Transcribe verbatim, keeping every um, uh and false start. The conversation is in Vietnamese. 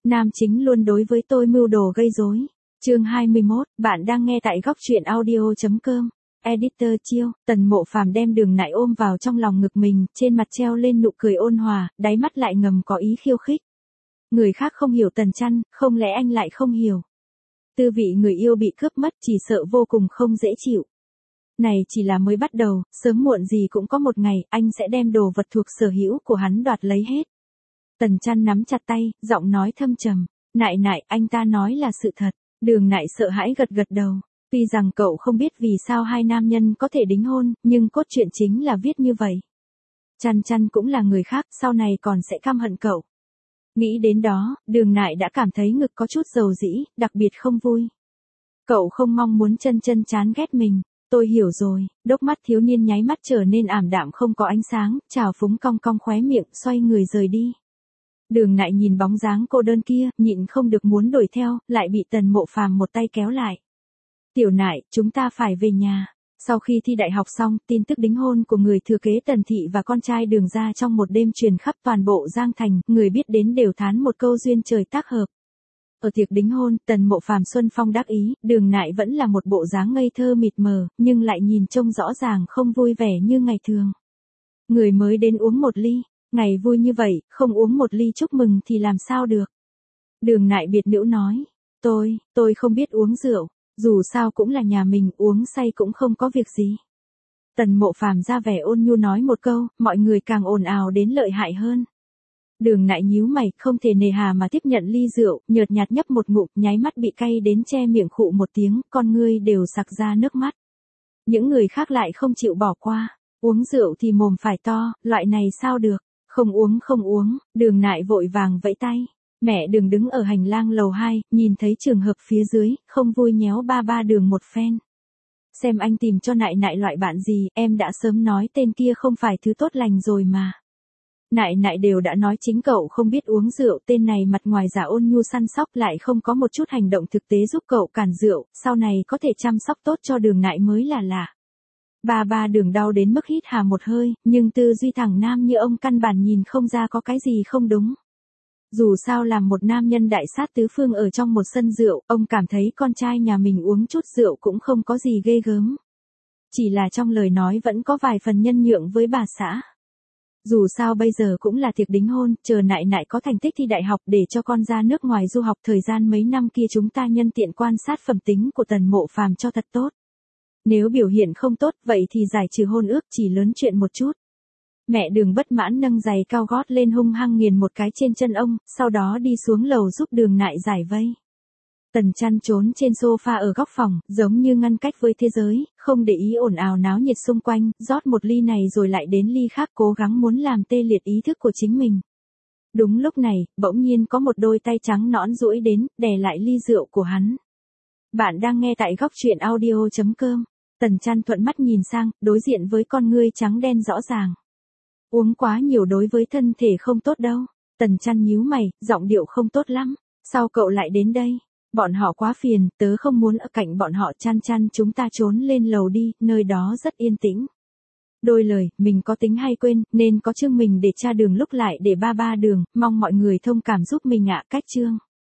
Nam chính luôn đối với tôi mưu đồ gây rối. Chương hai mươi mốt, bạn đang nghe tại góc truyện audio chấm com. Editor Chiêu, Tần Mộ Phàm đem Đường Nại ôm vào trong lòng ngực mình, trên mặt treo lên nụ cười ôn hòa, đáy mắt lại ngầm có ý khiêu khích. Người khác không hiểu Tần Chăn, không lẽ anh lại không hiểu? Tư vị người yêu bị cướp mất chỉ sợ vô cùng không dễ chịu. Này chỉ là mới bắt đầu, sớm muộn gì cũng có một ngày, anh sẽ đem đồ vật thuộc sở hữu của hắn đoạt lấy hết. Tần Chăn nắm chặt tay, giọng nói thâm trầm. Nại nại, anh ta nói là sự thật. Đường Nại sợ hãi gật gật đầu. Tuy rằng cậu không biết vì sao hai nam nhân có thể đính hôn, nhưng cốt truyện chính là viết như vậy. Chăn Chăn cũng là người khác, sau này còn sẽ căm hận cậu. Nghĩ đến đó, Đường Nại đã cảm thấy ngực có chút dầu dĩ, đặc biệt không vui. Cậu không mong muốn Chân Chân chán ghét mình. Tôi hiểu rồi, đốc mắt thiếu niên nháy mắt trở nên ảm đạm không có ánh sáng, trào phúng cong cong khóe miệng, xoay người rời đi. Đường Nại nhìn bóng dáng cô đơn kia, nhịn không được muốn đuổi theo, lại bị Tần Mộ Phàm một tay kéo lại. Tiểu Nại, chúng ta phải về nhà. Sau khi thi đại học xong, tin tức đính hôn của người thừa kế Tần Thị và con trai Đường gia trong một đêm truyền khắp toàn bộ Giang Thành, người biết đến đều thán một câu duyên trời tác hợp. Ở tiệc đính hôn, Tần Mộ Phàm xuân phong đắc ý, Đường Nại vẫn là một bộ dáng ngây thơ mịt mờ, nhưng lại nhìn trông rõ ràng không vui vẻ như ngày thường. Người mới đến uống một ly, ngày vui như vậy, không uống một ly chúc mừng thì làm sao được. Đường Nại biệt nữ nói, tôi, tôi không biết uống rượu, dù sao cũng là nhà mình, uống say cũng không có việc gì. Tần Mộ Phàm ra vẻ ôn nhu nói một câu, mọi người càng ồn ào đến lợi hại hơn. Đường Nại nhíu mày, không thể nề hà mà tiếp nhận ly rượu, nhợt nhạt nhấp một ngụm, nháy mắt bị cay đến che miệng khụ một tiếng, con ngươi đều sặc ra nước mắt. Những người khác lại không chịu bỏ qua, uống rượu thì mồm phải to, loại này sao được, không uống không uống, Đường Nại vội vàng vẫy tay. Mẹ Đường đứng ở hành lang lầu hai, nhìn thấy trường hợp phía dưới, không vui nhéo ba ba Đường một phen. Xem anh tìm cho Nại Nại loại bạn gì, em đã sớm nói tên kia không phải thứ tốt lành rồi mà. Nại Nại đều đã nói chính cậu không biết uống rượu, tên này mặt ngoài giả ôn nhu săn sóc lại không có một chút hành động thực tế giúp cậu cản rượu, sau này có thể chăm sóc tốt cho Đường Nại mới là lạ. Ba ba Đường đau đến mức hít hà một hơi, nhưng tư duy thẳng nam như ông căn bản nhìn không ra có cái gì không đúng. Dù sao làm một nam nhân đại sát tứ phương ở trong một sân rượu, ông cảm thấy con trai nhà mình uống chút rượu cũng không có gì ghê gớm. Chỉ là trong lời nói vẫn có vài phần nhân nhượng với bà xã. Dù sao bây giờ cũng là tiệc đính hôn, chờ Nại Nại có thành tích thi đại học để cho con ra nước ngoài du học, thời gian mấy năm kia chúng ta nhân tiện quan sát phẩm tính của Tần Mộ Phàm cho thật tốt. Nếu biểu hiện không tốt, vậy thì giải trừ hôn ước, chỉ lớn chuyện một chút. Mẹ Đường bất mãn nâng giày cao gót lên hung hăng nghiền một cái trên chân ông, sau đó đi xuống lầu giúp Đường Nại giải vây. Tần Chăn trốn trên sofa ở góc phòng, giống như ngăn cách với thế giới, không để ý ồn ào náo nhiệt xung quanh, rót một ly này rồi lại đến ly khác, cố gắng muốn làm tê liệt ý thức của chính mình. Đúng lúc này, bỗng nhiên có một đôi tay trắng nõn duỗi đến, đè lại ly rượu của hắn. Bạn đang nghe tại góc truyện audio chấm com. Tần Chăn thuận mắt nhìn sang, đối diện với con ngươi trắng đen rõ ràng. Uống quá nhiều đối với thân thể không tốt đâu. Tần Chăn nhíu mày, giọng điệu không tốt lắm. Sao cậu lại đến đây? Bọn họ quá phiền, tớ không muốn ở cạnh bọn họ. Chăn Chăn, chúng ta trốn lên lầu đi, nơi đó rất yên tĩnh. Đôi lời, mình có tính hay quên, nên có chương mình để tra Đường lúc lại để ba ba Đường, mong mọi người thông cảm giúp mình ạ. Cách chương.